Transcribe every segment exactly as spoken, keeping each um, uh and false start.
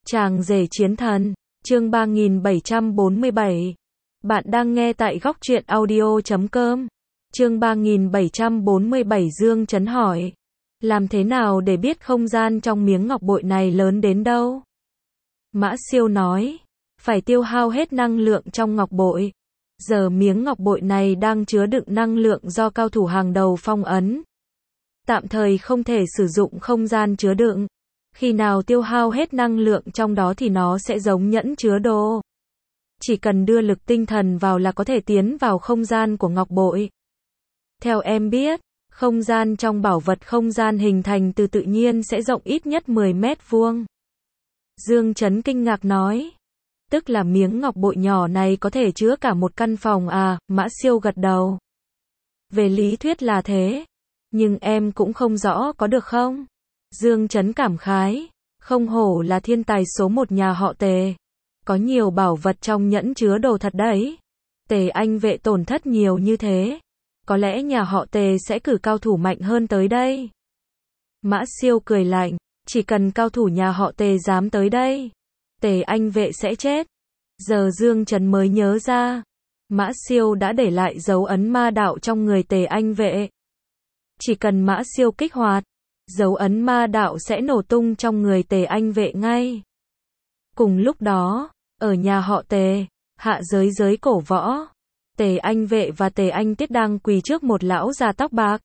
Chàng rể chiến thần, chương ba nghìn bảy trăm bốn mươi bảy. Bạn đang nghe tại góc truyện audio chấm com. Chương ba nghìn bảy trăm bốn mươi bảy. Dương Chấn hỏi, làm thế nào để biết không gian trong miếng ngọc bội này lớn đến đâu? Mã Siêu nói, phải tiêu hao hết năng lượng trong ngọc bội. Giờ miếng ngọc bội này đang chứa đựng năng lượng do cao thủ hàng đầu phong ấn. Tạm thời không thể sử dụng không gian chứa đựng. Khi nào tiêu hao hết năng lượng trong đó thì nó sẽ giống nhẫn chứa đồ. Chỉ cần đưa lực tinh thần vào là có thể tiến vào không gian của ngọc bội. Theo em biết, không gian trong bảo vật không gian hình thành từ tự nhiên sẽ rộng ít nhất mười mét vuông. Dương Chấn kinh ngạc nói, tức là miếng ngọc bội nhỏ này có thể chứa cả một căn phòng à? Mã Siêu gật đầu. Về lý thuyết là thế, nhưng em cũng không rõ có được không? Dương Chấn cảm khái, không hổ là thiên tài số một nhà họ Tề. Có nhiều bảo vật trong nhẫn chứa đồ thật đấy. Tề Anh vệ tổn thất nhiều như thế, có lẽ nhà họ Tề sẽ cử cao thủ mạnh hơn tới đây. Mã Siêu cười lạnh, chỉ cần cao thủ nhà họ Tề dám tới đây, Tề Anh vệ sẽ chết. Giờ Dương Chấn mới nhớ ra, Mã Siêu đã để lại dấu ấn ma đạo trong người Tề Anh vệ. Chỉ cần Mã Siêu kích hoạt, dấu ấn ma đạo sẽ nổ tung trong người Tề Anh vệ ngay. Cùng lúc đó, ở nhà họ Tề, hạ giới giới cổ võ, Tề Anh vệ và Tề Anh Tiết đang quỳ trước một lão già tóc bạc.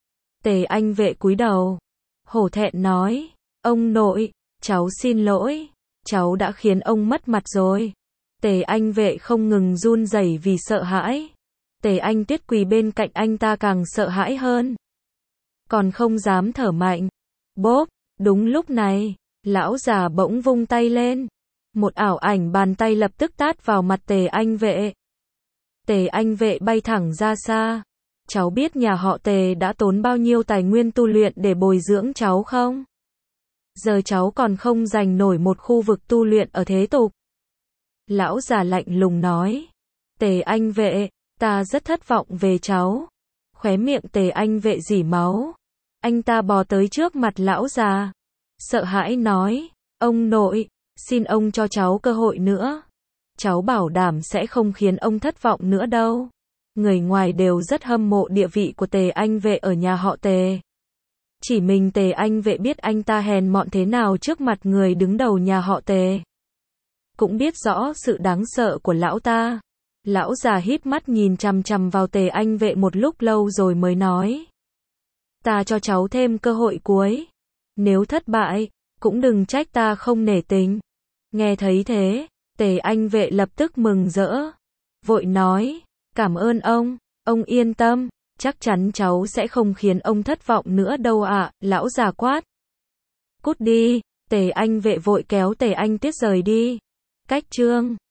Tề Anh vệ cúi đầu, hổ thẹn nói, ông nội, cháu xin lỗi, cháu đã khiến ông mất mặt rồi. Tề Anh vệ không ngừng run rẩy vì sợ hãi. Tề Anh Tiết quỳ bên cạnh anh ta càng sợ hãi hơn, còn không dám thở mạnh. Bốp, đúng lúc này, lão già bỗng vung tay lên. Một ảo ảnh bàn tay lập tức tát vào mặt Tề Anh vệ. Tề Anh vệ bay thẳng ra xa. Cháu biết nhà họ Tề đã tốn bao nhiêu tài nguyên tu luyện để bồi dưỡng cháu không? Giờ cháu còn không giành nổi một khu vực tu luyện ở thế tục. Lão già lạnh lùng nói. Tề Anh vệ, ta rất thất vọng về cháu. Khóe miệng Tề Anh vệ rỉ máu. Anh ta bò tới trước mặt lão già, sợ hãi nói, ông nội, xin ông cho cháu cơ hội nữa. Cháu bảo đảm sẽ không khiến ông thất vọng nữa đâu. Người ngoài đều rất hâm mộ địa vị của Tề Anh vệ ở nhà họ Tề. Chỉ mình Tề Anh vệ biết anh ta hèn mọn thế nào trước mặt người đứng đầu nhà họ Tề. Cũng biết rõ sự đáng sợ của lão ta. Lão già híp mắt nhìn chằm chằm vào Tề Anh vệ một lúc lâu rồi mới nói, ta cho cháu thêm cơ hội cuối. Nếu thất bại, cũng đừng trách ta không nể tình. Nghe thấy thế, Tề Anh vệ lập tức mừng rỡ, vội nói, cảm ơn ông, ông yên tâm, chắc chắn cháu sẽ không khiến ông thất vọng nữa đâu ạ. Lão già quát, cút đi. Tề Anh vệ vội kéo Tề Anh Tiết rời đi. Cách chương